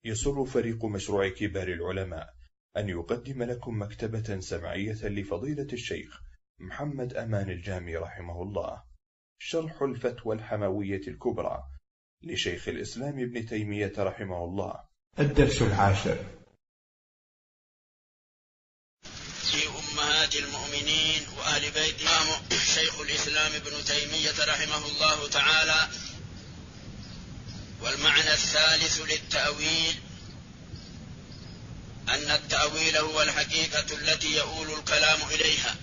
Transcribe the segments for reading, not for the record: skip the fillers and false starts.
يسر فريق مشروع كبار العلماء أن يقدم لكم مكتبة سمعية لفضيلة الشيخ محمد أمان الجامي رحمه الله، شرح الفتوى الحموية الكبرى لشيخ الإسلام ابن تيمية رحمه الله. الدرس 10 في أمهات المؤمنين وأهل بيت شيخ الإسلام ابن تيمية رحمه الله تعالى. والمعنى الثالث للتأويل أن التأويل هو الحقيقة التي يؤول الكلام إليها.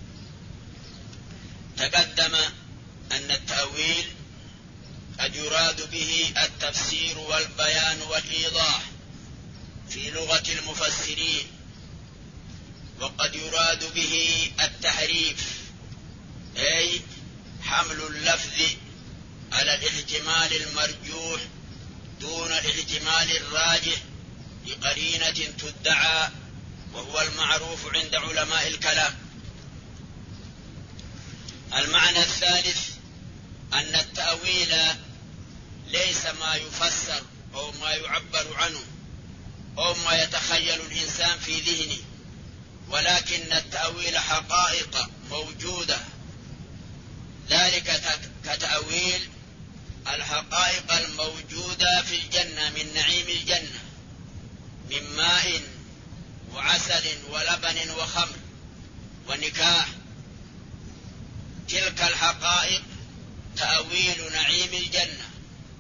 تقدم أن التأويل قد يراد به التفسير والبيان والإيضاح في لغة المفسرين، وقد يراد به التحريف، أي حمل اللفظ على الاحتمال المرجوح دون الاحتمال الراجح لقرينة تدعى، وهو المعروف عند علماء الكلام. المعنى الثالث أن التأويل ليس ما يفسر أو ما يعبر عنه أو ما يتخيل الإنسان في ذهنه، ولكن التأويل حقائق موجودة، ذلك كتأويل الحقائق الموجودة في الجنة من نعيم الجنة من ماء وعسل ولبن وخمر ونكاح. تلك الحقائق تأويل نعيم الجنة،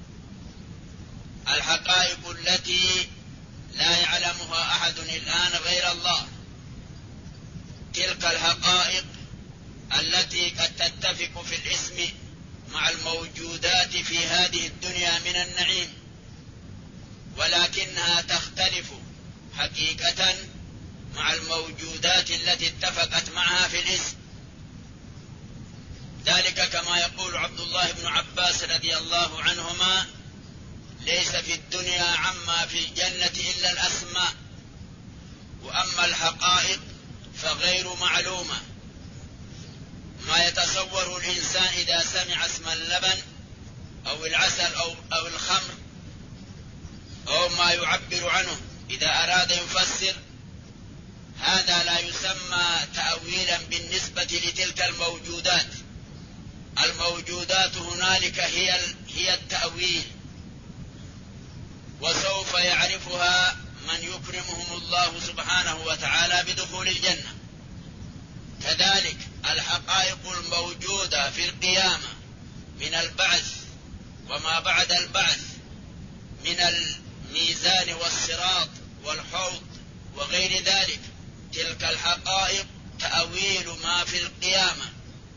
الحقائق التي لا يعلمها أحد الآن غير الله. تلك الحقائق التي قد تتفق في الاسم مع الموجودات في هذه الدنيا من النعيم، ولكنها تختلف حقيقة مع الموجودات التي اتفقت معها في الاسم. ذلك كما يقول عبد الله بن عباس رضي الله عنهما: ليس في الدنيا عما في الجنة إلا الأسماء، وأما الحقائق فغير معلومة. ما يتصور الإنسان إذا سمع اسم اللبن أو العسل أو الخمر أو ما يعبر عنه إذا أراد يفسر، هذا لا يسمى تأويلا بالنسبة لتلك الموجودات. الموجودات هنالك هي التأويل، وسوف يعرفها من يكرمهم الله سبحانه وتعالى بدخول الجنة. كذلك الحقائق الموجودة في القيامة من البعث وما بعد البعث من الميزان والصراط والحوض وغير ذلك، تلك الحقائق تأويل ما في القيامة.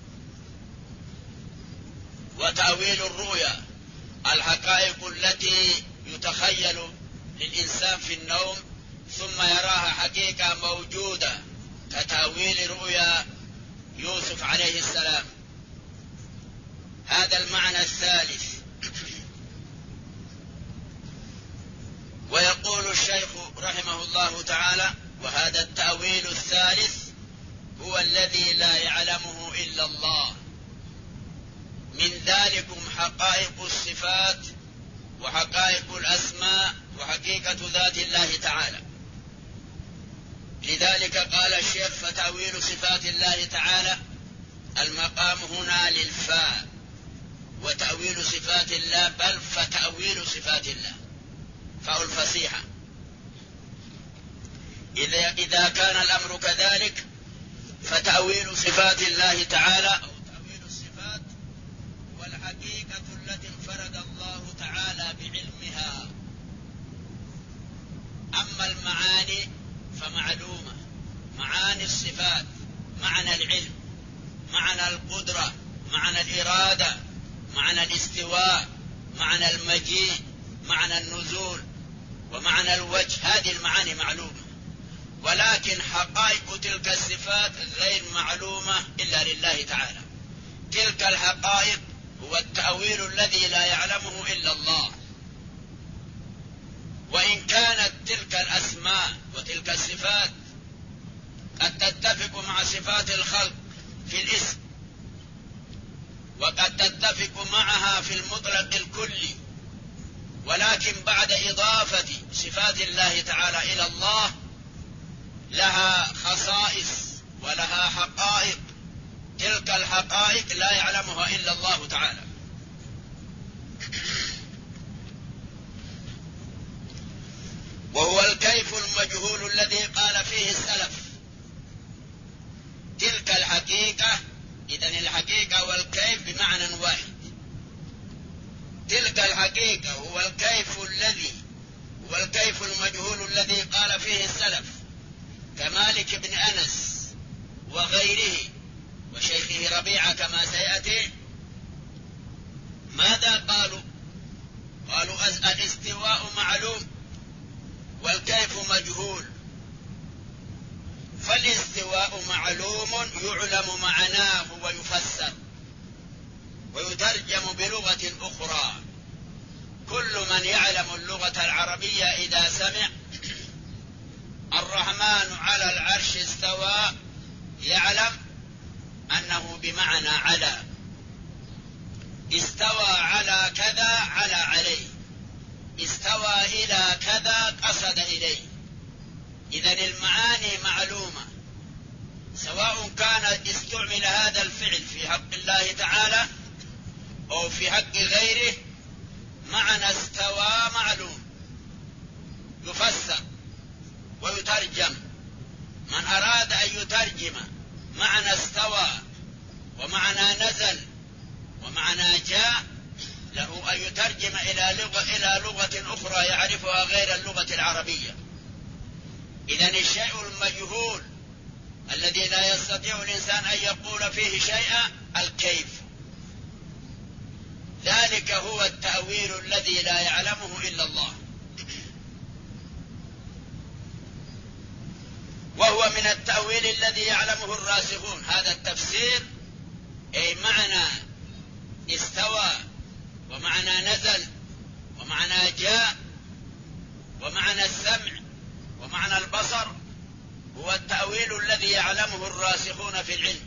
وتأويل الرؤيا الحقائق التي يتخيل للإنسان في النوم ثم يراها حقيقة موجودة، كتأويل رؤيا يوسف عليه السلام. هذا المعنى الثالث. ويقول الشيخ رحمه الله تعالى: وهذا التأويل الثالث هو الذي لا يعلمه إلا الله، من ذلكم حقائق الصفات وحقائق الأسماء وحقيقة ذات الله تعالى. لذلك قال الشيخ: فتأويل صفات الله تعالى، المقام هنا للفاء، وتأويل صفات الله بل فتأويل صفات الله، فاء الفصيحة. إذا كان الأمر كذلك فتأويل صفات الله تعالى أو تأويل الصفات والحقيقة التي انفرد الله تعالى بعلمها. أما المعاني فمعلومة، معاني الصفات معنى العلم، معنى القدرة، معنى الإرادة، معنى الاستواء، معنى المجيء، معنى النزول، ومعنى الوجه، هذه المعاني معلومة. ولكن حقائق تلك الصفات غير معلومة إلا لله تعالى. تلك الحقائق هو التأويل الذي لا يعلمه إلا الله. وإن كانت تلك الأسماء وتلك الصفات قد تتفق مع صفات الخلق في الاسم، وقد تتفق معها في المطلق الكلي، ولكن بعد إضافة صفات صفات الله تعالى إلى الله لها خصائص ولها حقائق، تلك الحقائق لا يعلمها إلا الله تعالى. وهو الكيف المجهول الذي قال فيه السلف. تلك الحقيقة، إذن الحقيقة والكيف بمعنى واحد. تلك الحقيقة هو الكيف المجهول الذي قال فيه السلف كمالك بن أنس وغيره وشيخه ربيعة كما سيأتي. ماذا قالوا؟ قالوا الاستواء معلوم والكيف مجهول. فالاستواء معلوم يعلم معناه ويفسر ويترجم بلغة أخرى. كل من يعلم اللغة العربية إذا سمع الرحمن على العرش استوى يعلم أنه بمعنى على. استوى على كذا على عليه، استوى إلى كذا قصد إليه. إذن المعاني معلومة، سواء كان استعمل هذا الفعل في حق الله تعالى أو في حق غيره. معنى استوى معلوم يفسر ويترجم. من أراد أن يترجم معنى استوى ومعنى نزل ومعنى جاء له أن يترجم إلى لغة أخرى يعرفها غير اللغة العربية. إذن الشيء المجهول الذي لا يستطيع الإنسان أن يقول فيه شيئا الكيف. ذلك هو التأويل الذي لا يعلمه إلا الله. وهو من التأويل الذي يعلمه الراسخون. هذا التفسير أي معنى استوى ومعنى نزل ومعنى جاء ومعنى السمع ومعنى البصر هو التأويل الذي يعلمه الراسخون في العلم.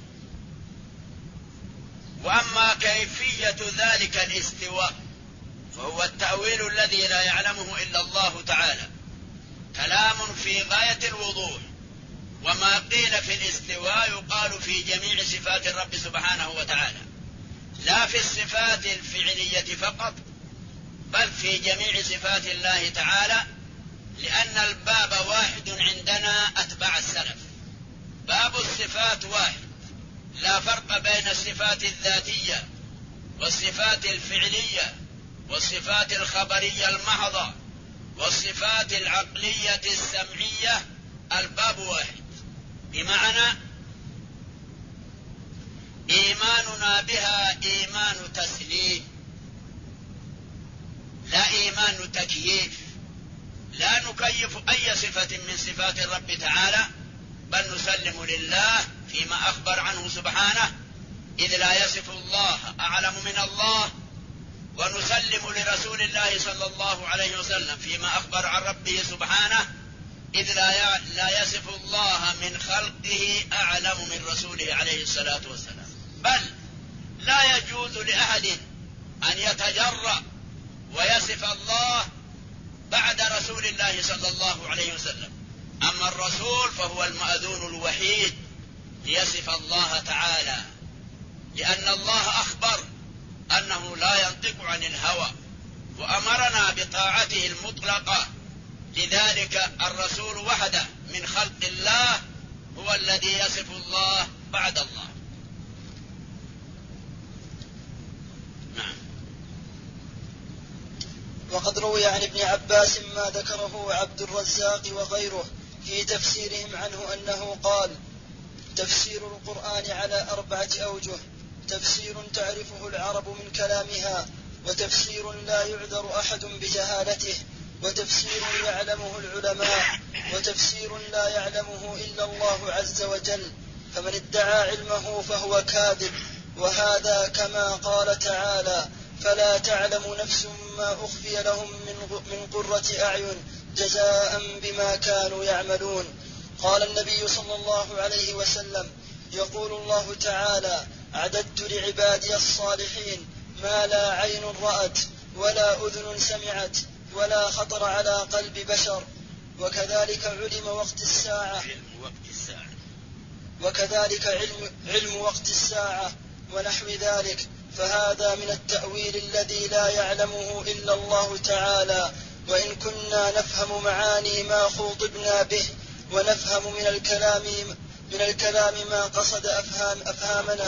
وأما كيفية ذلك الاستواء فهو التأويل الذي لا يعلمه إلا الله تعالى. كلام في غاية الوضوح. وما قيل في الاستواء يقال في جميع صفات الرب سبحانه وتعالى، لا في الصفات الفعلية فقط بل في جميع صفات الله تعالى، لأن الباب واحد عندنا أتباع السلف. باب الصفات واحد، لا فرق بين الصفات الذاتية والصفات الفعلية والصفات الخبرية المحضة والصفات العقلية السمعية. الباب واحد، بمعنى إيماننا بها إيمان تسليم لا إيمان تكييف. لا نكيف أي صفة من صفات الرب تعالى بل نسلم لله فيما أخبر عنه سبحانه، إذ لا يصف الله أعلم من الله. ونسلم لرسول الله صلى الله عليه وسلم فيما أخبر عن ربه سبحانه، إذ لا يصف الله من خلقه أعلم من رسوله عليه الصلاة والسلام. بل لا يجوز لأحد أن يتجرأ ويصف الله بعد رسول الله صلى الله عليه وسلم. أما الرسول فهو المأذون الوحيد ليصف الله تعالى، لأن الله أخبر أنه لا ينطق عن الهوى وأمرنا بطاعته المطلقة. لذلك الرسول وحده من خلق الله هو الذي يصف الله بعد الله. نعم. وقد روي عن ابن عباس ما ذكره عبد الرزاق وغيره في تفسيرهم عنه أنه قال: تفسير القرآن على 4 أوجه: تفسير تعرفه العرب من كلامها، وتفسير لا يعذر أحد بجهالته، وتفسير يعلمه العلماء، وتفسير لا يعلمه إلا الله عز وجل. فمن ادعى علمه فهو كاذب. وهذا كما قال تعالى: فلا تعلم نفس ما أخفي لهم من قرة أعين جزاء بما كانوا يعملون. قال النبي صلى الله عليه وسلم: يقول الله تعالى: أعددت لعبادي الصالحين ما لا عين رأت ولا أذن سمعت ولا خطر على قلب بشر. وكذلك علم وقت الساعة ونحو ذلك، فهذا من التأويل الذي لا يعلمه إلا الله تعالى. وإن كنا نفهم معاني ما خوطبنا به، ونفهم من الكلام ما قصد أفهامنا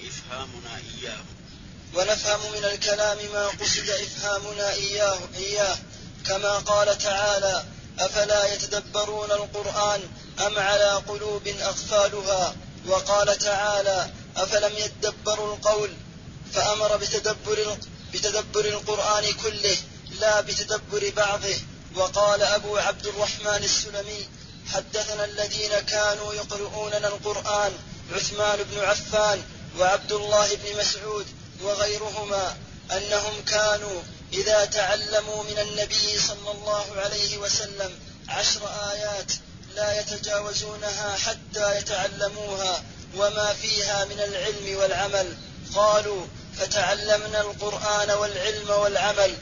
إياه، كما قال تعالى: أفلا يتدبرون القرآن أم على قلوب أقفالها. وقال تعالى: أفلم يتدبروا القول، فأمر بتدبر القرآن كله لا بتدبر بعضه. وقال أبو عبد الرحمن السلمي: حدثنا الذين كانوا يقرؤوننا القرآن عثمان بن عفان وعبد الله بن مسعود وغيرهما، أنهم كانوا إذا تعلموا من النبي صلى الله عليه وسلم 10 آيات لا يتجاوزونها حتى يتعلموها وما فيها من العلم والعمل. قالوا: فتعلمنا القرآن والعلم والعمل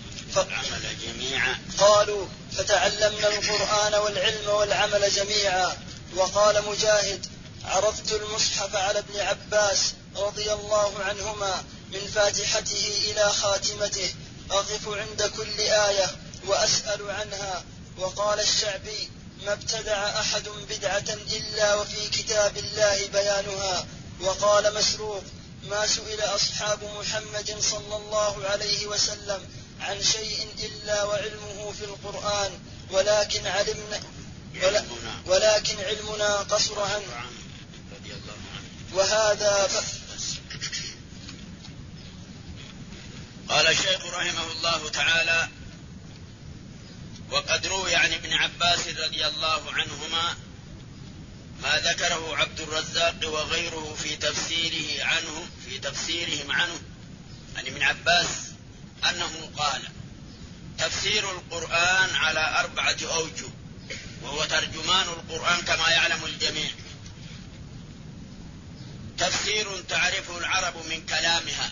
جميعا. وقال مجاهد: عرضت المصحف على ابن عباس رضي الله عنهما من فاتحته إلى خاتمته، أقف عند كل آية وأسأل عنها. وقال الشعبي: ما ابتدع أحد بدعة إلا وفي كتاب الله بيانها. وقال مسروق: ما سئل أصحاب محمد صلى الله عليه وسلم عن شيء إلا وعلمه في القرآن، ولكن علمنا قصر عنه. وهذا قال الشيخ رحمه الله تعالى: وقد روي عن ابن عباس رضي الله عنهما ما ذكره عبد الرزاق وغيره في تفسيرهم عنه عن ابن عباس أنه قال: تفسير القرآن على 4 أوجه، وهو ترجمان القرآن كما يعلم الجميع. تفسير تعرفه العرب من كلامها،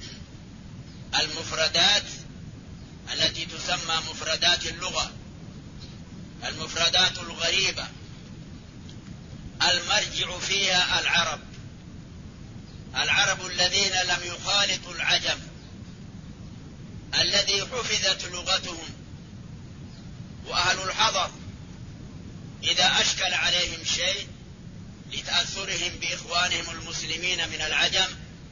المفردات التي تسمى مفردات اللغة، المفردات الغريبة المرجع فيها العرب الذين لم يخالطوا العجم، الذي حفظت لغتهم. وأهل الحضر إذا أشكل عليهم شيء لتأثرهم بإخوانهم المسلمين من العجم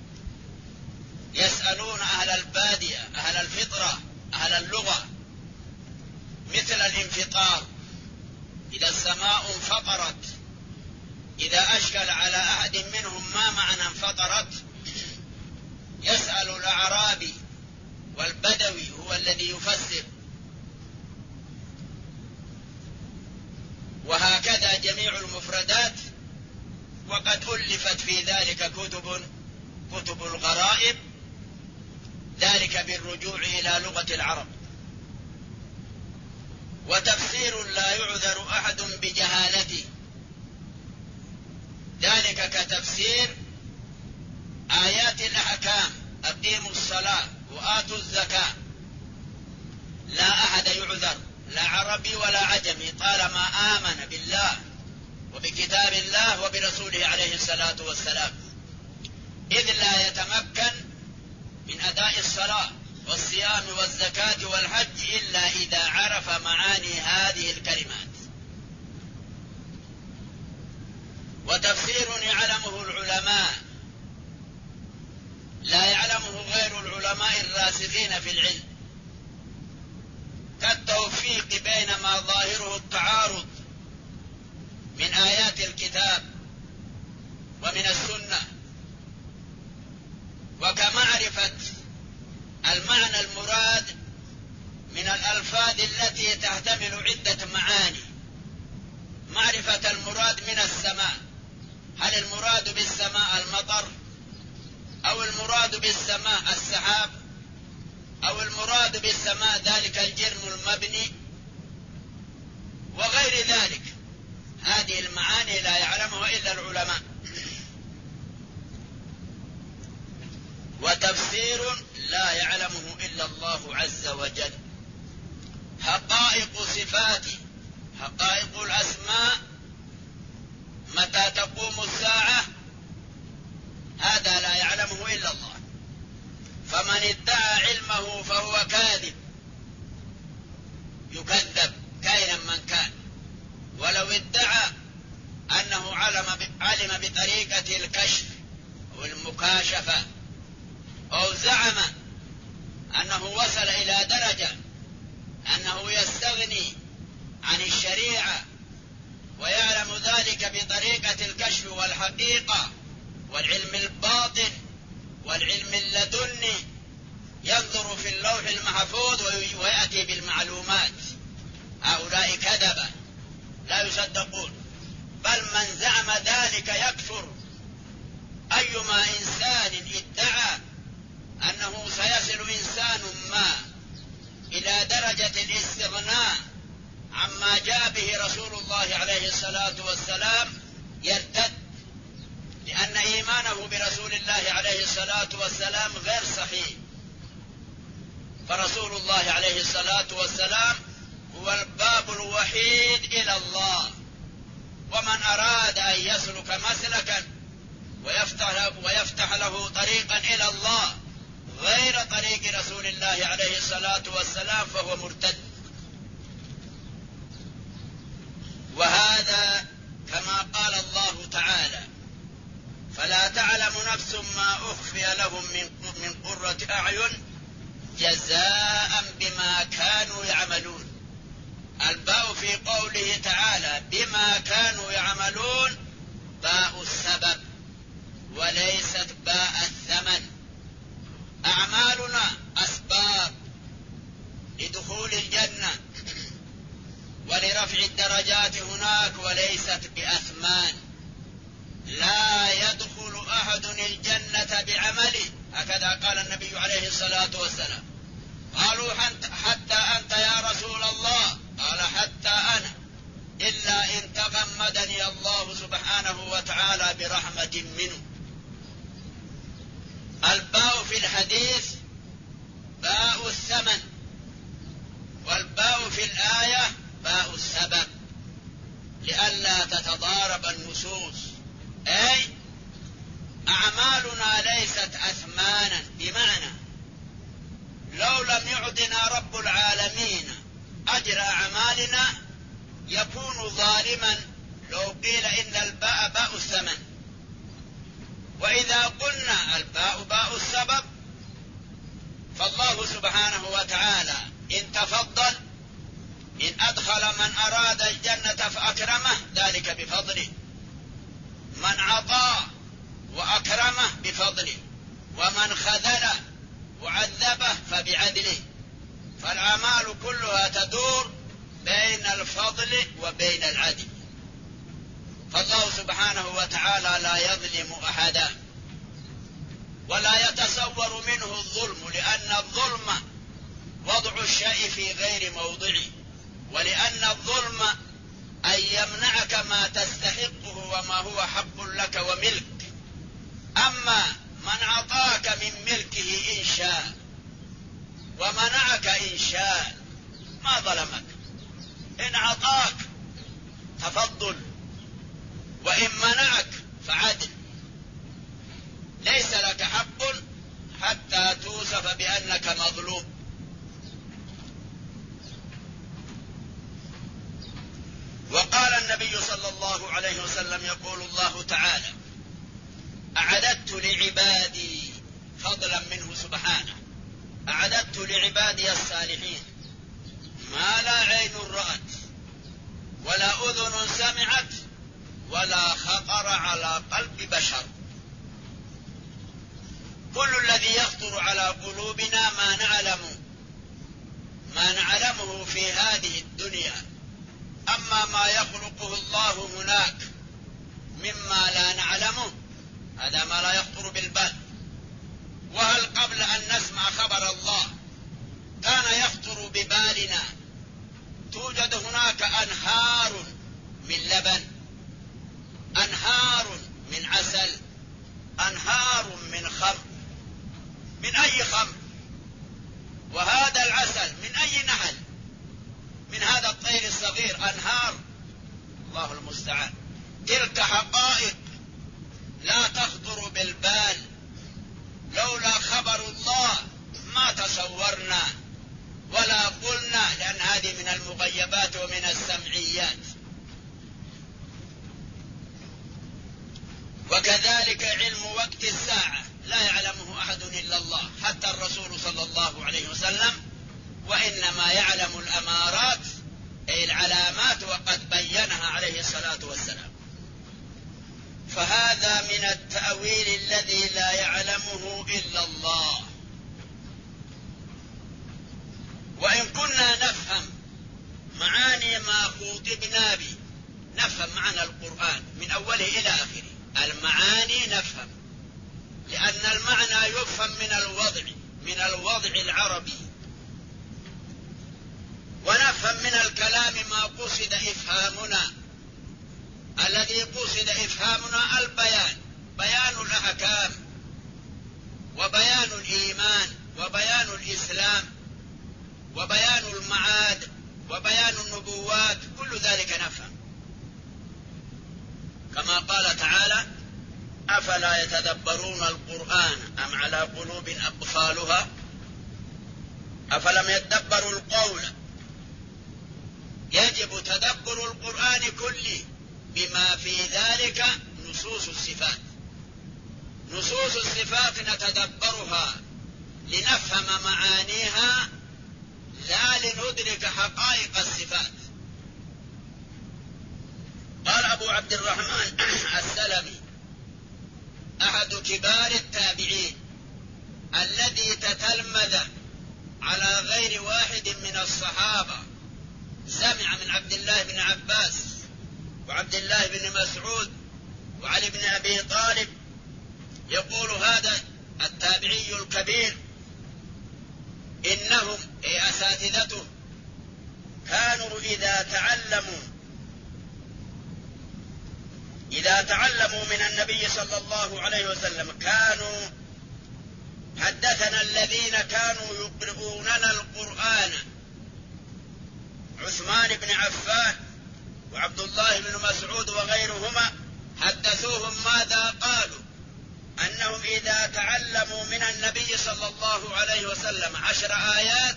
يسألون أهل البادية، أهل الفطرة، أهل اللغة، مثل الانفطار، إذا السماء انفطرت، إذا أشكل على أحد منهم ما معنى انفطرت يسأل الأعرابي، والبدوي هو الذي يفسر. وهكذا جميع المفردات. وقد ألفت في ذلك كتب الغرائب، ذلك بالرجوع إلى لغة العرب. وتفسير لا يعذر أحد بجهالته، ذلك كتفسير آيات الأحكام: أقيموا الصلاة وآتوا الزكاة. لا أحد يعذر، لا عربي ولا عجمي، طالما آمن بالله وبكتاب الله وبرسوله عليه الصلاة والسلام، إذ لا يتمكن من أداء الصلاة والصيام والزكاة والحج إلا إذا عرف معاني هذه الكلمات. وتفسير يعلمه العلماء لا يعلمه غير العلماء الراسخين في العلم، كالتوفيق بين ما ظاهره التعارض من آيات الكتاب ومن السنة، وكمعرفة المعنى المراد من الألفاظ التي تحتمل عدة معاني. معرفة المراد من السماء، هل المراد بالسماء المطر، أو المراد بالسماء السحاب، أو المراد بالسماء ذلك الجرم المبني، وغير ذلك. هذه المعاني لا يعلمها إلا العلماء. وتفسير لا يعلمه إلا الله عز وجل، حقائق صفاته، حقائق الأسماء، متى تقوم الساعة، هذا لا يعلمه إلا الله. فمن ادعى علمه فهو كاذب، يكذب كائنا من كان. ولو ادعى أنه علم بطريقة الكشف والمكاشفة، أو زعم أنه وصل إلى درجة أنه يستغني عن الشريعة ويعلم ذلك بطريقة الكشف والحقيقة والعلم الباطن والعلم اللدني، ينظر في اللوح المحفوظ ويأتي بالمعلومات، هؤلاء كذبة لا يصدقون. بل من زعم ذلك يكفر. أيما إنسان ادعى أنه سيصل إنسان ما إلى درجة الاستغناء عما جاء به رسول الله عليه الصلاة والسلام يرتد، لأن إيمانه برسول الله عليه الصلاة والسلام غير صحيح. فرسول الله عليه الصلاة والسلام هو الباب الوحيد إلى الله، ومن أراد أن يسلك مسلكا ويفتح له طريقا إلى الله غير طريق رسول الله عليه الصلاة والسلام فهو مرتد. وهذا كما قال الله تعالى: فلا تعلم نفس ما أخفي لهم من قرة أعين جزاء بما كانوا يعملون. الباء في قوله تعالى بما كانوا يعملون باء السبب وليست باء الثمن. أعمالنا أسباب لدخول الجنة ولرفع الدرجات هناك، وليست بأثمان. لا يدخل أحد الجنة بعمله، هكذا قال النبي عليه الصلاة والسلام. قالوا حتى أنت يا رسول الله؟ قال حتى أنا، إلا إن تغمدني الله سبحانه وتعالى برحمة منه. الباء في الحديث باء الثمن، والباء في الآية باء السبب، لئلا تتضارب النصوص. أي أعمالنا ليست أثمانا، بمعنى لو لم يعطنا رب العالمين أجر أعمالنا يكون ظالما لو قيل إن الباء باء الثمن. وإذا قلنا الباء باء السبب فالله سبحانه وتعالى إن تفضل، إن أدخل من أراد الجنة فأكرمه ذلك بفضله، من عطاه وأكرمه بفضله، ومن خذله وعذبه فبعدله. فالأعمال كلها تدور بين الفضل وبين العدل. فالله سبحانه وتعالى لا يظلم أحدا ولا يتصور منه الظلم، لأن الظلم وضع الشيء في غير موضعه، ولأن الظلم أن يمنعك ما تستحقه وما هو حق لك وملك. أما من عطاك من ملكه إن شاء ومنعك إن شاء ما ظلمك. إن عطاك تفضل، وإن منعك فعدل. ليس لك حق حتى توصف بأنك مظلوم. وقال النبي صلى الله عليه وسلم: يقول الله تعالى: أعددت لعبادي، فضلا منه سبحانه، أعددت لعبادي الصالحين ما لا عين رأت ولا أذن سمعت ولا خطر على قلب بشر. كل الذي يخطر على قلوبنا ما نعلمه في هذه الدنيا. أما ما يخلقه الله هناك مما لا نعلمه هذا ما لا يخطر بالبال. وهل قبل أن نسمع خبر الله كان يخطر ببالنا توجد أنهار. الله المستعان. تلك حقائق لا تخطر بالبال، لولا خبر الله ما تصورنا ولا قلنا، لأن هذه من المغيبات ومن السمعيات. وكذلك علم وقت الساعة لا يعلمه أحد إلا الله، حتى الرسول صلى الله عليه وسلم، وإنما يعلم الأمارات أي العلامات، وقد بينها عليه الصلاة والسلام. فهذا من التأويل الذي لا يعلمه إلا الله. وإن كنا نفهم معاني ما خوطبنا به، نفهم معنى القرآن من أوله إلى آخره، المعاني نفهم، لأن المعنى يفهم من الوضع العربي، ونفهم من الكلام ما قصد إفهامنا. الذي قصد إفهامنا البيان، بيان الأحكام وبيان الإيمان وبيان الإسلام وبيان المعاد وبيان النبوات، كل ذلك نفهم. كما قال تعالى: أفلا يتدبرون القرآن أم على قلوب أقفالها أفلم يتدبروا القول. يجب تدبر القرآن كله، بما في ذلك نصوص الصفات. نصوص الصفات نتدبرها لنفهم معانيها، لا لندرك حقائق الصفات. قال أبو عبد الرحمن السلمي أحد كبار التابعين الذي تتلمذ على غير واحد من الصحابة، سمع من عبد الله بن عباس وعبد الله بن مسعود وعلي بن أبي طالب، يقول هذا التابعي الكبير: إنهم أي أساتذته كانوا إذا تعلموا من النبي صلى الله عليه وسلم كانوا حدثنا الذين كانوا يقرؤوننا القرآن، عثمان بن عفان وعبد الله بن مسعود وغيرهما، حدثوهم ماذا قالوا؟ أنهم إذا تعلموا من النبي صلى الله عليه وسلم 10 آيات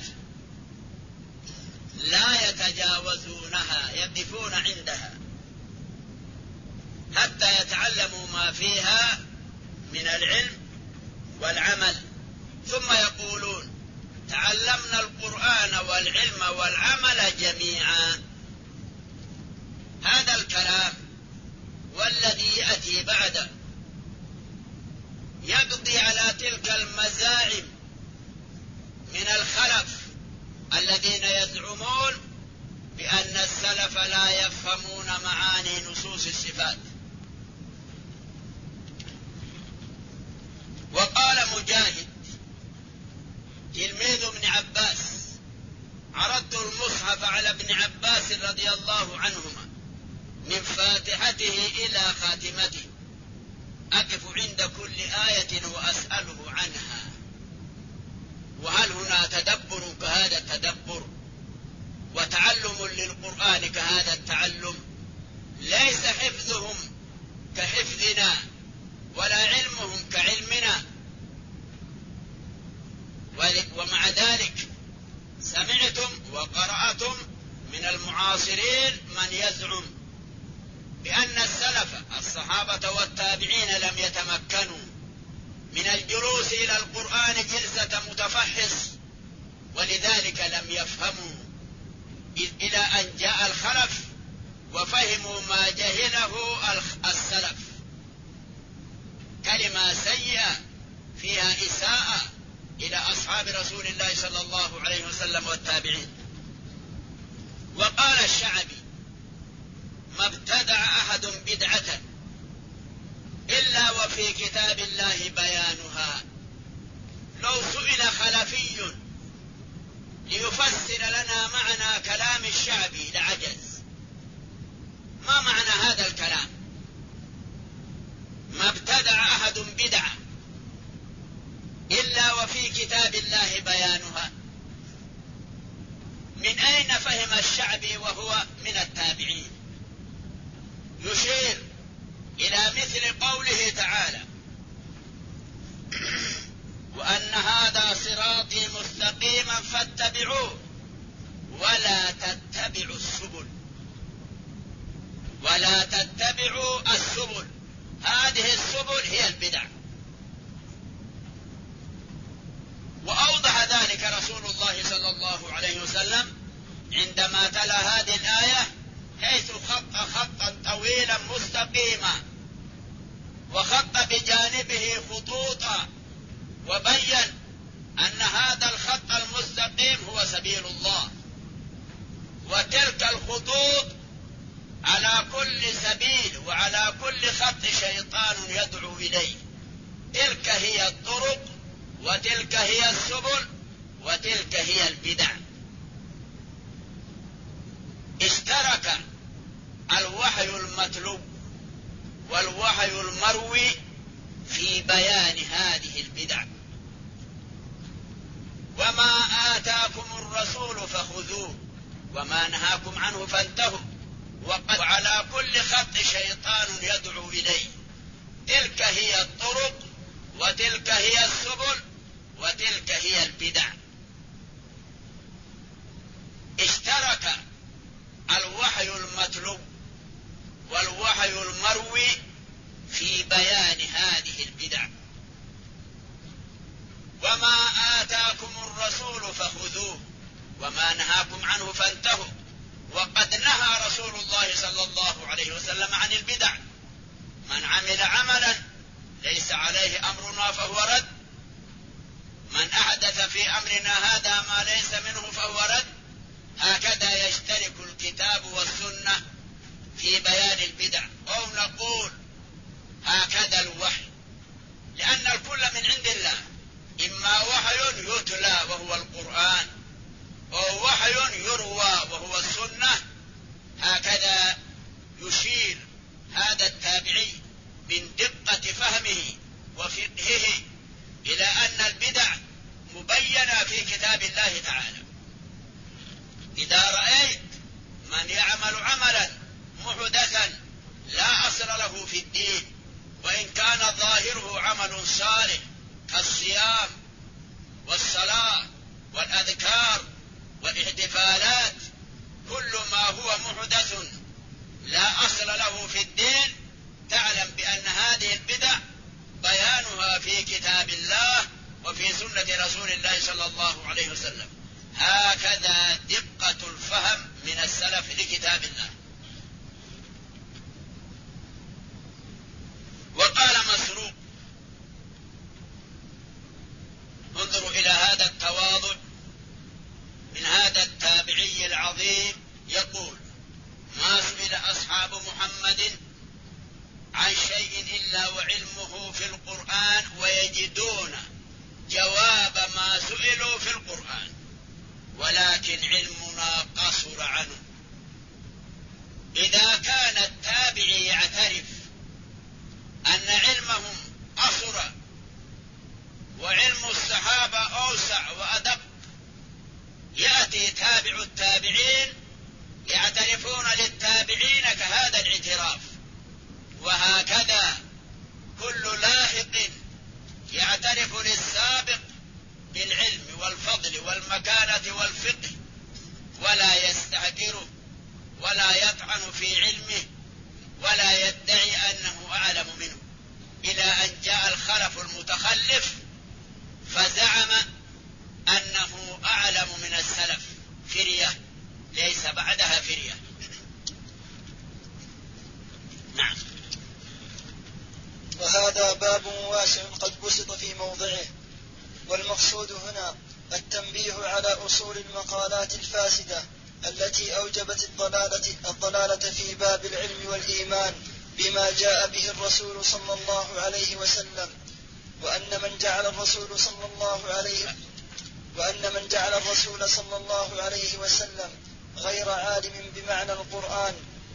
لا يتجاوزونها، يقفون عندها حتى يتعلموا ما فيها من العلم والعمل، ثم يقولون: تعلمنا القرآن والعلم والعمل جميعا. هذا الكلام والذي يأتي بعده يقضي على تلك المزاعم من الخلف الذين يزعمون بأن السلف لا يفهمون معاني نصوص الصفات. وقال مجاهد تلميذ ابن عباس: عرضت المصحف على ابن عباس رضي الله عنهما من فاتحته إلى خاتمته، أقف عند كل آية وأسأله عنها. وهل هنا تدبر كهذا التدبر وتعلم للقرآن كهذا التعلم؟ ليس حفظهم كحفظنا ولا علمهم كعلمنا. ومع ذلك سمعتم وقرأتم من المعاصرين من يزعم بأن السلف الصحابة والتابعين لم يتمكنوا من الجلوس إلى القرآن جلسة متفحص، ولذلك لم يفهموا إلى أن جاء الخلف وفهموا ما جهله السلف. كلمة سيئة فيها إساءة إلى أصحاب رسول الله صلى الله عليه وسلم والتابعين. وقال الشعبي: ما ابتدع أحد بدعة إلا وفي كتاب الله بيانها. لو سئل خلفي ليفسر لنا معنى كلام الشعبي لعجز. ما معنى هذا الكلام؟ ما ابتدع أحد بدعة إلا وفي كتاب الله بيانها. من أين فهم الشعبي وهو من التابعين؟ قوله تعالى: وأن هذا صراطي مستقيما فاتبعوه ولا تتبعوا السبل. ولا تتبعوا السبل، هذه السبل هي البدع. وأوضح ذلك رسول الله صلى الله عليه وسلم عندما تلا هذه الآية، حيث خط خطا طويلا مستقيما وخط بجانبه خطوطا، وبين أن هذا الخط المستقيم هو سبيل الله، وتلك الخطوط على كل سبيل وعلى كل خط شيطان يدعو إليه. تلك هي الطرق، وتلك هي السبل، وتلك هي البدع. اشترك الوحي المتلو والوحي المروي في بيان هذه البدع. وما آتاكم الرسول فخذوه وما نهاكم عنه فانتهوا، وعلى كل خط شيطان يدعو إليه. تلك هي الطرق، وتلك هي السبل، وتلك هي البدع. اشترك الوحي المتلو والوحي المروي في بيان هذه البدع. وما آتاكم الرسول فخذوه وما نهاكم عنه فانتهوا، وقد نهى رسول الله صلى الله عليه وسلم عن البدع. من عمل عملا ليس عليه أمرنا فهو رد، من أحدث في أمرنا هذا ما ليس منه فهو رد. هكذا يشترك الكتاب والسنة في بيان البدع، أو نقول هكذا الوحي، لأن الكل من عند الله، إما وحي يتلى وهو القرآن، أو وحي يروى وهو السنة. هكذا يشير هذا التابعي من دقة فهمه وفقهه إلى أن البدع مبينة في كتاب الله تعالى. إذا رأيت من يعمل عملا محدثا لا أصل له في الدين، وإن كان ظاهره عمل صالح كالصيام والصلاة والأذكار والاحتفالات، كل ما هو محدث لا أصل له في الدين، تعلم بأن هذه البدع بيانها في كتاب الله وفي سنة رسول الله صلى الله عليه وسلم. هكذا دقة الفهم من السلف لكتاب الله. وقال مسروق: انظروا إلى هذا التواضع من هذا التابعي العظيم، يقول: ما سئل أصحاب محمد عن شيء إلا وعلمه في القرآن ويجدون جواب ما سئلوا في القرآن، ولكن علمنا قصر عنه. إذا كان التابعي يعترف أن علمهم قصر وعلم الصحابة أوسع وأدق، يأتي تابع التابعين يعترفون للتابعين كهذا الاعتراف. وهكذا كل لاحق يعترف للسابق بالعلم والفضل والمكانة والفقه، ولا يستهتره ولا يطعن في علمه ولا يدعي أنه أعلم منه، إلى أن جاء الخلف المتخلف فزعم أنه أعلم من السلف فرية ليس بعدها فرية. نعم. وهذا باب واسع قد بسط في موضعه، والمقصود هنا التنبيه على أصول المقالات الفاسدة التي أوجبت الضلالة في باب العلم والإيمان بما جاء به الرسول صلى الله عليه وسلم، وأن من جعل الرسول صلى الله عليه وسلم غير عالم بمعنى القرآن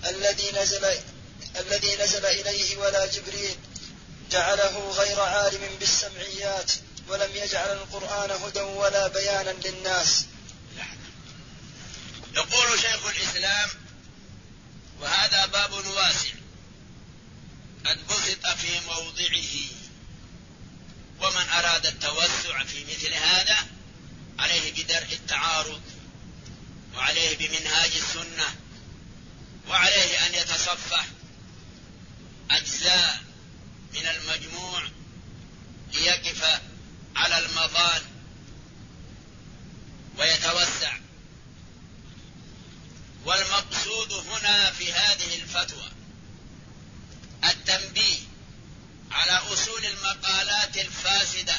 الذي نزل إليه ولا جبريل، جعله غير عالم بالسمعيات، ولم يجعل القرآن هدى ولا بيانا للناس. يقول شيخ الإسلام: وهذا باب واسع قد بسط في موضعه. ومن أراد التوسع في مثل هذا عليه بدرء التعارض، وعليه بمنهاج السنة، وعليه أن يتصفح أجزاء من المجموع ليقف على المضان ويتوسع. والمقصود هنا في هذه الفتوى التنبيه على أصول المقالات الفاسدة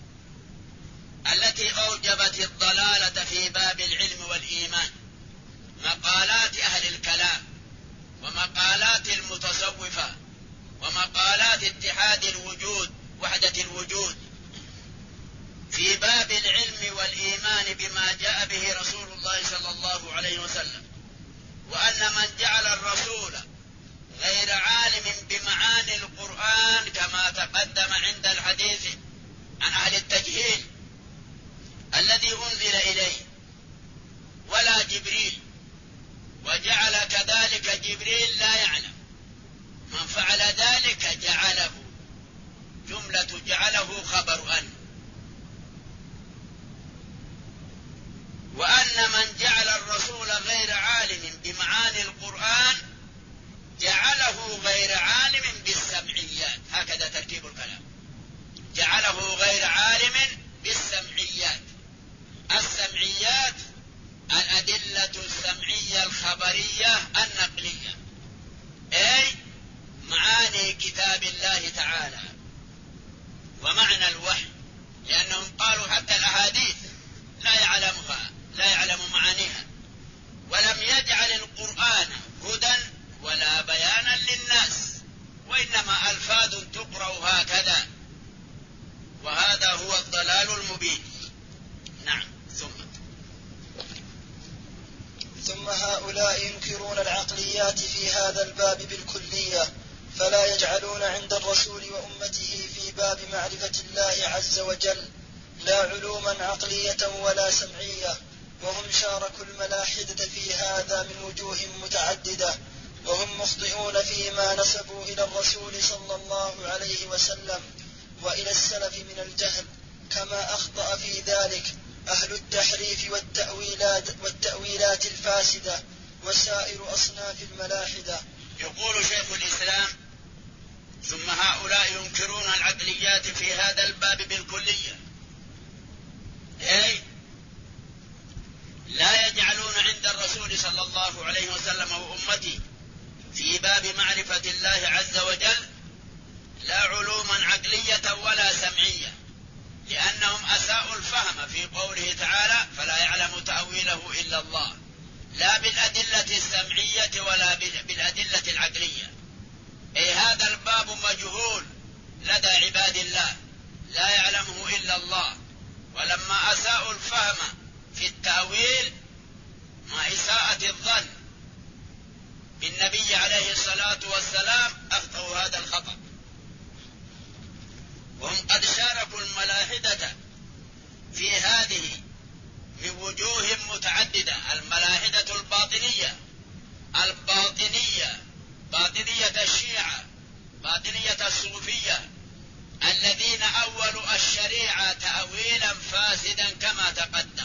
التي أوجبت الضلالة في باب العلم والإيمان، مقالات أهل الكلام، ومقالات المتصوفة، ومقالات اتحاد الوجود، وحدة الوجود، في باب العلم والإيمان بما جاء به رسول الله صلى الله عليه وسلم. وأن من جعل الرسول غير عالم بمعاني القرآن كما تقدم عند الحديث عن أهل التجهيل الذي أنزل إليه، ولا جبريل، وجعل كذلك جبريل لا يعلم، من فعل ذلك جعله، جملة جعله خبر أن. وأن من جعل الرسول غير عالم بمعاني القرآن جعله غير عالم بالسمعيات، هكذا ترتيب الكلام، جعله غير عالم بالسمعيات. السمعيات الأدلة السمعية الخبرية النقلية، أي معاني كتاب الله تعالى ومعنى الوحي، لأنهم قالوا حتى الأحاديث لا يعلمها، لا يعلم معانيها، ولم يجعل القرآن هدى ولا بيانا للناس، وإنما ألفاظ تقرأ هكذا، وهذا هو الضلال المبين. نعم. ثم هؤلاء ينكرون العقليات في هذا الباب بالكلية، فلا يجعلون عند الرسول وأمته في باب معرفة الله عز وجل لا علوما عقلية ولا سمعية، وهم شاركوا الملاحدة في هذا من وجوه متعددة، وهم مخطئون فيما نسبوا إلى الرسول صلى الله عليه وسلم وإلى السلف من الجهل، كما أخطأ في ذلك أهل التحريف والتأويلات الفاسدة وسائر أصناف الملاحدة. يقول شيخ الإسلام: ثم هؤلاء ينكرون العقليات في هذا الباب بالكلية، أي لا يجعلون عند الرسول صلى الله عليه وسلم وأمته في باب معرفة الله عز وجل لا علوما عقلية ولا سمعية، لأنهم أساءوا الفهم في قوله تعالى: فلا يعلم تأويله إلا الله، لا بالأدلة السمعية ولا بالأدلة العقلية. أي هذا الباب مجهول لدى عباد الله، لا يعلمه إلا الله. ولما أساءوا الفهم في التأويل مع إساءة الظن بالنبي عليه الصلاة والسلام أخطأوا هذا الخطأ. وهم قد شاركوا الملاحدة في هذه من وجوه متعددة: الملاحدة الباطنية، باطنية الشيعة، باطنية الصوفية، الذين أولوا الشريعة تأويلا فاسدا كما تقدم.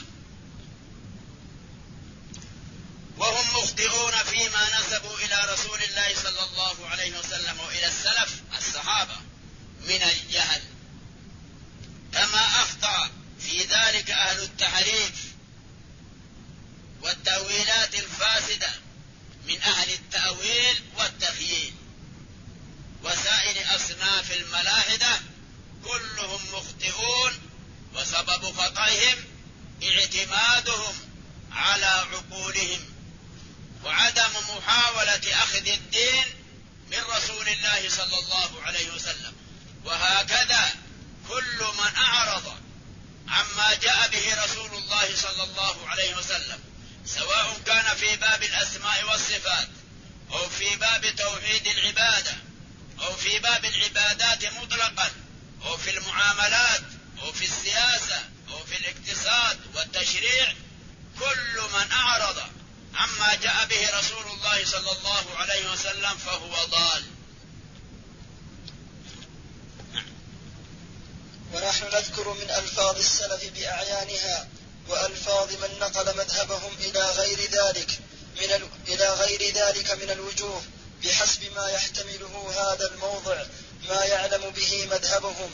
وهم مخطئون فيما نسبوا إلى رسول الله صلى الله عليه وسلم وإلى السلف الصحابة من الجهل، كما أخطأ في ذلك أهل التحريف والتأويلات الفاسدة من أهل التأويل والتخييل وسائر أصناف الملاحدة، كلهم مخطئون، وسبب خطئهم اعتمادهم على عقولهم وعدم محاولة أخذ الدين من رسول الله صلى الله عليه وسلم. وهكذا كل من أعرض عما جاء به رسول الله صلى الله عليه وسلم، سواء كان في باب الأسماء والصفات، أو في باب توحيد العبادة، أو في باب العبادات مطلقا، أو في المعاملات، أو في السياسة، أو في الاقتصاد والتشريع، كل من أعرض عما جاء به رسول الله صلى الله عليه وسلم فهو ضال. ونحن نذكر من ألفاظ السلف بأعيانها وألفاظ من نقل مذهبهم إلى غير ذلك من الوجوه بحسب ما يحتمله هذا الموضع ما يعلم به مذهبهم.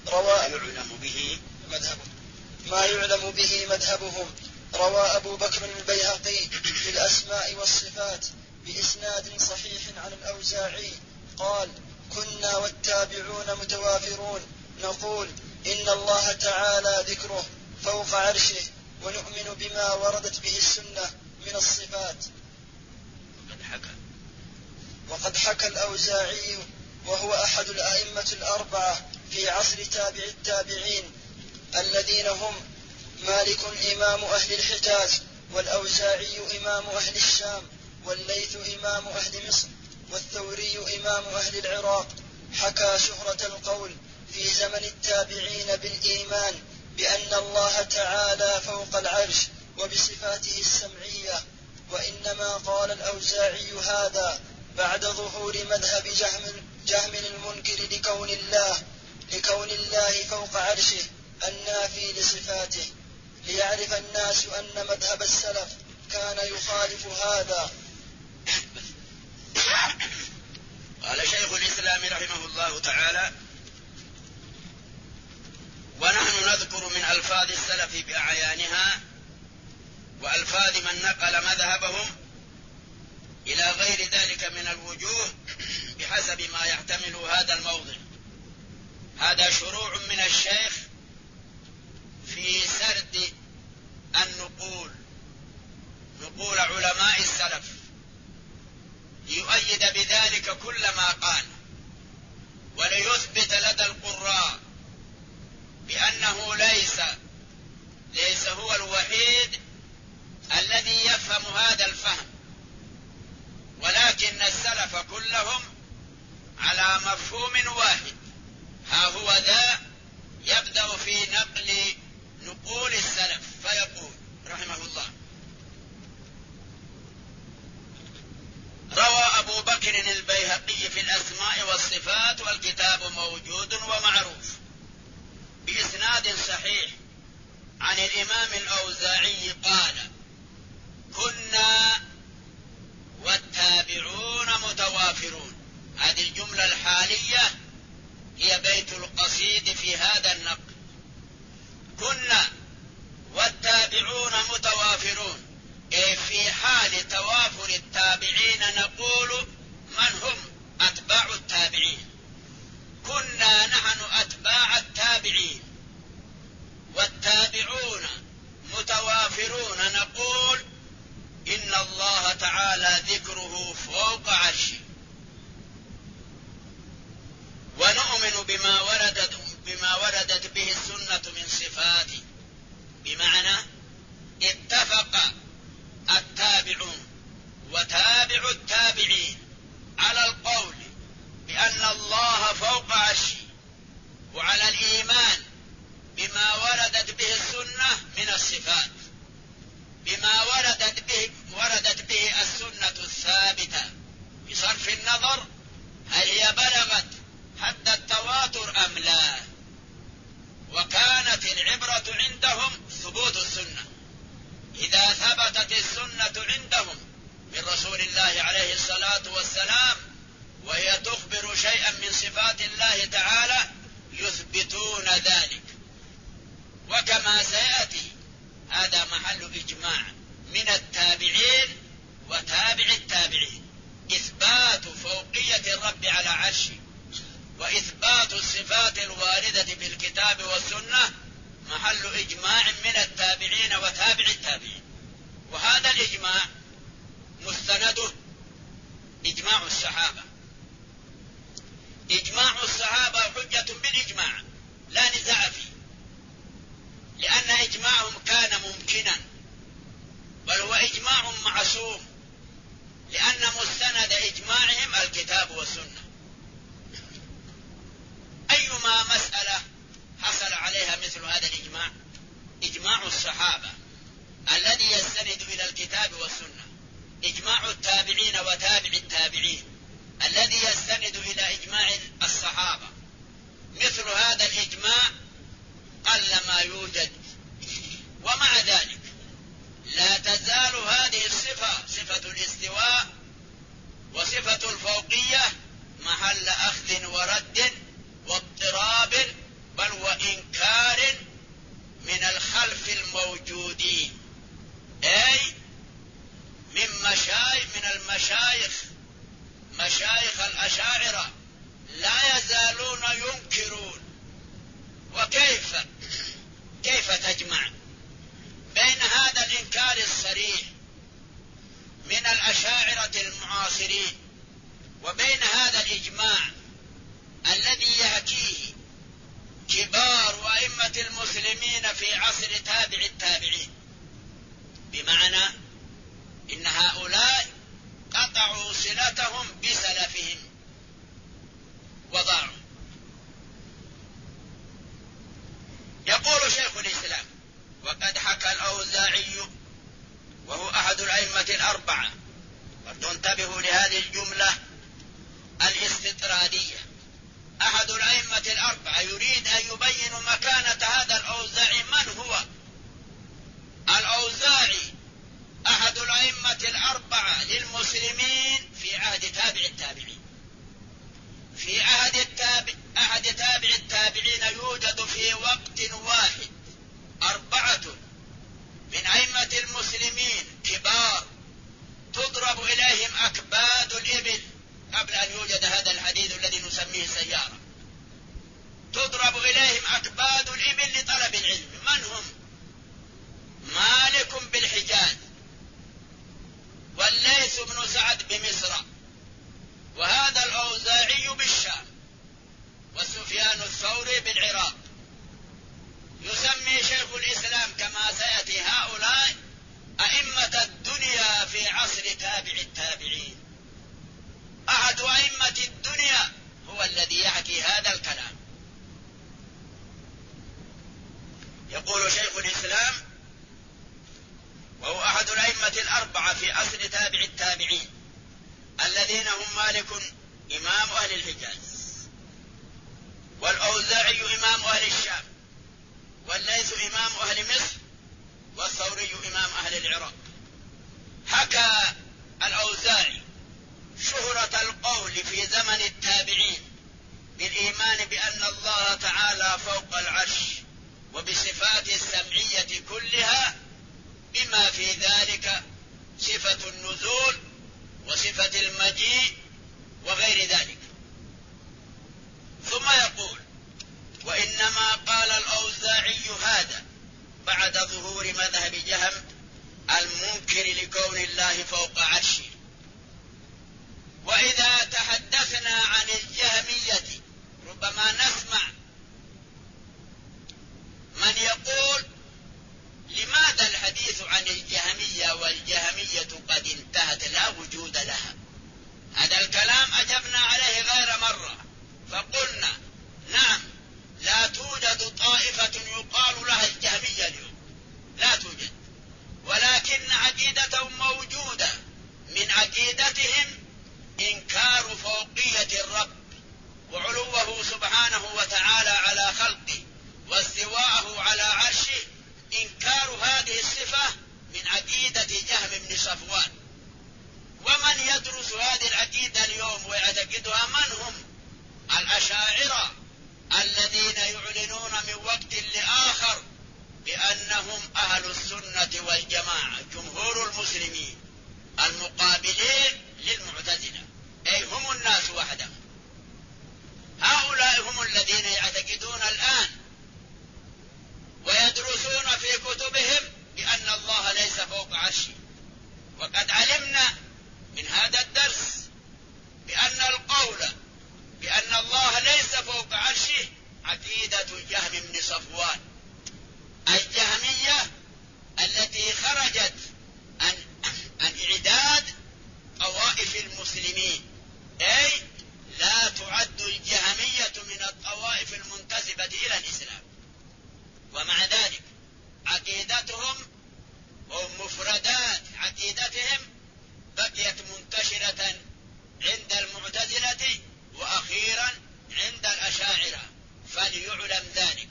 روى أبو بكر البيهقي في الأسماء والصفات بإسناد صحيح عن الأوزاعي قال: كنا والتابعون متوافرون نقول إن الله تعالى ذكره فوق عرشه ونؤمن بما وردت به السنة من الصفات. وقد حكى الأوزاعي وهو أحد الأئمة الأربعة في عصر تابع التابعين الذين هم مالك إمام أهل الحجاز، والأوزاعي إمام أهل الشام، والليث إمام أهل مصر، والثوري إمام أهل العراق، حكى شهرة القول في زمن التابعين بالإيمان بأن الله تعالى فوق العرش وبصفاته السمعية. وإنما قال الأوزاعي هذا بعد ظهور مذهب جهم المنكر لكون الله فوق عرشه النافي لصفاته، ليعرف الناس أن مذهب السلف كان يخالف هذا. قال شيخ الإسلام رحمه الله تعالى: ونحن نذكر من ألفاظ السلف بأعيانها وألفاظ من نقل مذهبهم إلى غير ذلك من الوجوه بحسب ما يحتمل هذا الموضع. هذا شروع من الشيخ في سرد نقول علماء السلف ليؤيد بذلك كل ما قال، وليثبت لدى القراء بأنه ليس هو الوحيد الذي يفهم هذا الفهم، ولكن السلف كلهم على مفهوم واحد. ها هو ذا يبدأ في نقول السلف فيقول رحمه الله: روى أبو بكر البيهقي في الأسماء والصفات والكتاب موجود ومعروف بإسناد صحيح عن الإمام الأوزاعي قال: كنا والتابعون متوافرون. هذه الجملة الحالية هي بيت القصيد في هذا النقل. كنا والتابعون متوافرون، في حال توافر التابعين نقول من هم أتباع التابعين. كنا نحن أتباع التابعين والتابعون متوافرون نقول إن الله تعالى ذكره فوق عرشه، ونؤمن بما وردت به السنة من صفاته. بمعنى اتفق التابعون وتابع التابعين على القول بأن الله فوق عرشه، وعلى الإيمان بما وردت به السنة من الصفات، بما وردت به السنة الثابتة بصرف النظر هل هي بلغت حد التواتر أم لا. وكانت العبرة عندهم ثبوت السنة. إذا ثبتت السنة عندهم من رسول الله عليه الصلاة والسلام وهي تخبر شيئا من صفات الله تعالى يثبتون ذلك. وكما سيأتي هذا محل إجماع من التابعين وتابع التابعين، إثبات فوقية الرب على عرشه وإثبات الصفات الواردة بالكتاب والسنة محل إجماع من التابعين وتابع التابعين. وهذا الإجماع مستنده إجماع الصحابة. إجماع الصحابة حجة بالإجماع لا نزاع فيه، لأن إجماعهم كان ممكنا، بل هو إجماع معصوم، لأن مستند إجماعهم الكتاب والسنة. أيما مسألة حصل عليها مثل هذا الإجماع؟ إجماع الصحابة الذي يستند إلى الكتاب والسنة، إجماع التابعين وتابع التابعين الذي يستند إلى إجماع الصحابة. مثل هذا الإجماع الاستواء وصفة الفوقية محل أخذ ورد واضطراب بل وإنكار من الخلف الموجودين، أي من مشايخ الأشاعرة لا يزالون ينكرون. كيف تجمع بين هذا الإنكار الصريح من الأشاعرة المعاصرين وبين هذا الإجماع الذي يحكيه كبار وأئمة المسلمين في عصر تابع التابعين؟ بمعنى إن هؤلاء قطعوا صلتهم بسلفهم وضاعوا. يقول شيخ الإسلام: وقد حكى الأوزاعي وهو أحد الأئمة الأربعة، وتنتبه لهذه الجملة الاستطرادية، أحد الأئمة الأربعة، يريد أن يبين مكانة هذا الأوزاعي. من هو الأوزاعي؟ أحد الأئمة الأربعة للمسلمين في عهد تابع التابعين. في عهد تابع التابعين يوجد في وقت واحد 4 من أئمة المسلمين كبار تضرب إليهم أكباد الإبل قبل أن يوجد هذا الحديث الذي نسميه سيارة. تضرب إليهم أكباد الإبل لطلب العلم. من هم؟ مالك بالحجاز، والليث بن سعد بمصر، وهذا الأوزاعي بالشام، وسفيان الثوري بالعراق. يسمي شيخ الإسلام كما سيأتي هؤلاء أئمة الدنيا في عصر تابع التابعين. أحد أئمة الدنيا هو الذي يحكي هذا الكلام. يقول شيخ الإسلام: وهو أحد الأئمة الأربعة في عصر تابع التابعين الذين هم مالك إمام أهل الحجاز، والأوزاعي إمام أهل الشام، والليث إمام أهل مصر، والثوري إمام أهل العراق. حكى الأوزاعي شهرة القول في زمن التابعين بالإيمان بأن الله تعالى فوق العرش وبصفات السمعية كلها، بما في ذلك صفة النزول وصفة المجيء وغير ذلك. ثم يقول: وإنما قال الأوزاعي هذا بعد ظهور مذهب جهم المنكر لكون الله فوق عرشه. وإذا تحدثنا عن الجهمية ربما نسمع من يقول: لماذا الحديث عن الجهمية والجهمية قد انتهت لا وجود لها؟ هذا الكلام أجبنا عليه غير مرة، فقلنا: نعم، لا توجد طائفة يقال لها الجهمية اليوم، لا توجد، ولكن عقيدتهم موجودة. من عقيدتهم إنكار فوقية الرب وعلوه سبحانه وتعالى على خلقه واستواءه على عرشه. إنكار هذه الصفة من عقيدة جهم بن صفوان. ومن يدرس هذه العقيدة اليوم ويعتقدها من هم؟ الأشاعرة الذين يعلنون من وقت لآخر بأنهم أهل السنة والجماعة، جمهور المسلمين المقابلين للمعتزلة، أي هم الناس وحدهم. هؤلاء هم الذين يعتقدون الآن ويدرسون في كتبهم بأن الله ليس فوق عرشه. وقد علمنا من هذا الدرس بأن القول بأن الله ليس فوق عرشه عقيدة جهم بن صفوان، الجهمية التي خرجت عن إعداد طوائف المسلمين، أي لا تعد الجهمية من الطوائف المنتسبة إلى الإسلام. ومع ذلك عقيدتهم ومفردات عقيدتهم بقيت منتشرة عند المعتزلة وأخيرا عند الأشاعرة، فليعلم ذلك.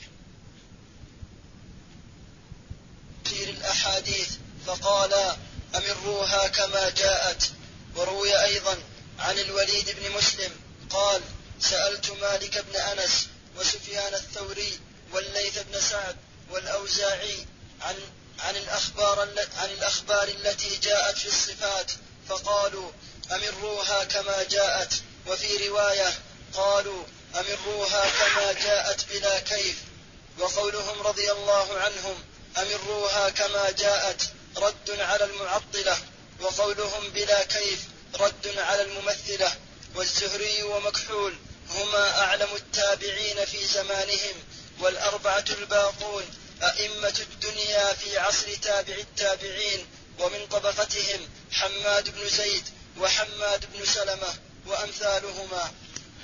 تفسير الأحاديث فقال: أمروا أمروها كما جاءت. وروي أيضا عن الوليد بن مسلم قال: سألت مالك بن أنس وسفيان الثوري والليث بن سعد والأوزاعي عن الأخبار التي جاءت في الصفات، فقالوا: أمروها كما جاءت. وفي رواية قالوا: أمروها كما جاءت بلا كيف. وقولهم رضي الله عنهم: أمروها كما جاءت رد على المعطلة، وقولهم بلا كيف رد على الممثلة. والزهري ومكحول هما أعلم التابعين في زمانهم، والأربعة الباقون أئمة الدنيا في عصر تابع التابعين. ومن طبقتهم حماد بن زيد وحماد بن سلمة وأمثالهما.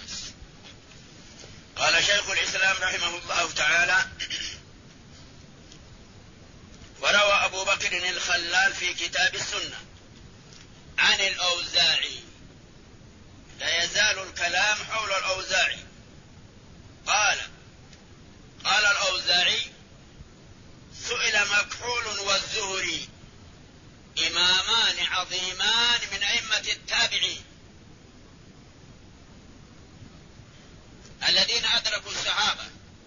قال شيخ الإسلام رحمه الله تعالى: وروى أبو بكر الخلال في كتاب السنة عن الأوزاعي. لا يزال الكلام حول الأوزاعي. قال الأوزاعي: سئل مكحول والزهري، إمامان عظيمان من أئمة التابعين الذين أدركوا الصحابة،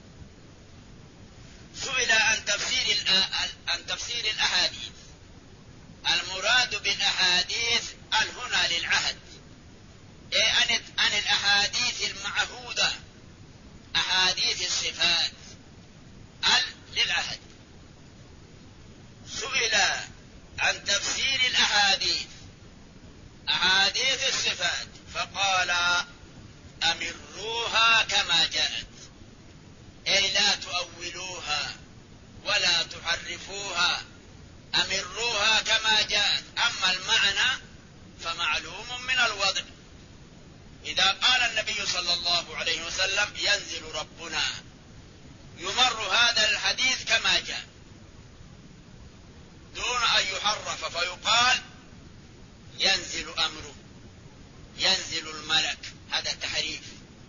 سئل عن تفسير الأحاديث. المراد بالأحاديث هنا للعهد، عن الأحاديث المعهودة، أحاديث الصفات للعهد. سئل عن تفسير الأحاديث، أحاديث الصفات، فقال: أمروها كما جاءت، أي لا تؤولوها ولا تحرفوها، أمروها كما جاءت. أما المعنى فمعلوم من الوضع. إذا قال النبي صلى الله عليه وسلم: ينزل ربنا، يمر هذا الحديث كما جاء دون أن يحرف، فيقال: ينزل أمره، ينزل الملك. هذا التحريف.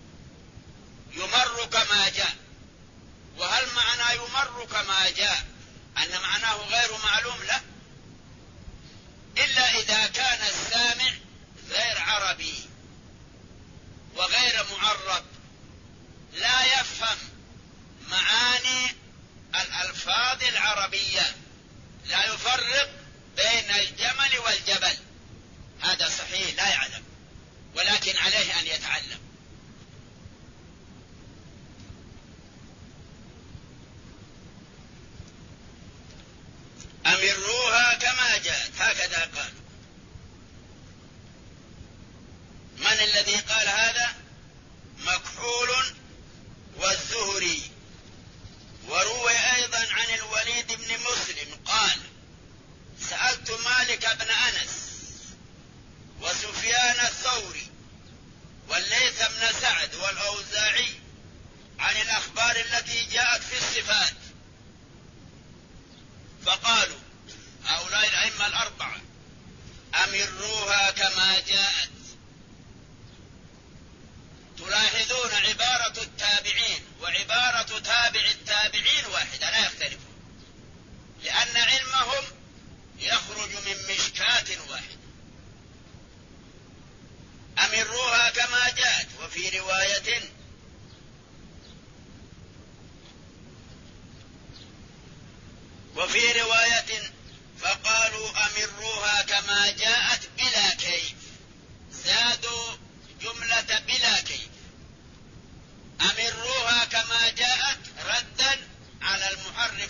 يمر كما جاء. وهل معنى يمر كما جاء أن معناه غير معلوم؟ لا، إلا إذا كان السامع غير عربي وغير معرب، لا يفهم معاني الألفاظ العربية، لا يفرق بين الجمل والجبل. هذا صحيح، لا يعلم، ولكن عليه أن يتعلم. أمروها كما جاءت، هكذا قال. من الذي قال هذا؟ مكحول والزهري. وروي أيضا عن الوليد بن مسلم قال: سألت مالك بن أنس وسفيان الثوري والليث بن سعد والأوزاعي عن الأخبار التي جاءت في الصفات، فقالوا هؤلاء الأئمة الأربعة: أمروها كما جاءت. تلاحظون عبارة التابعين وعبارة تابع التابعين واحدة، لا يختلفون، لأن علمهم يخرج من مشكاة واحدة. أمروها كما جاءت. وفي رواية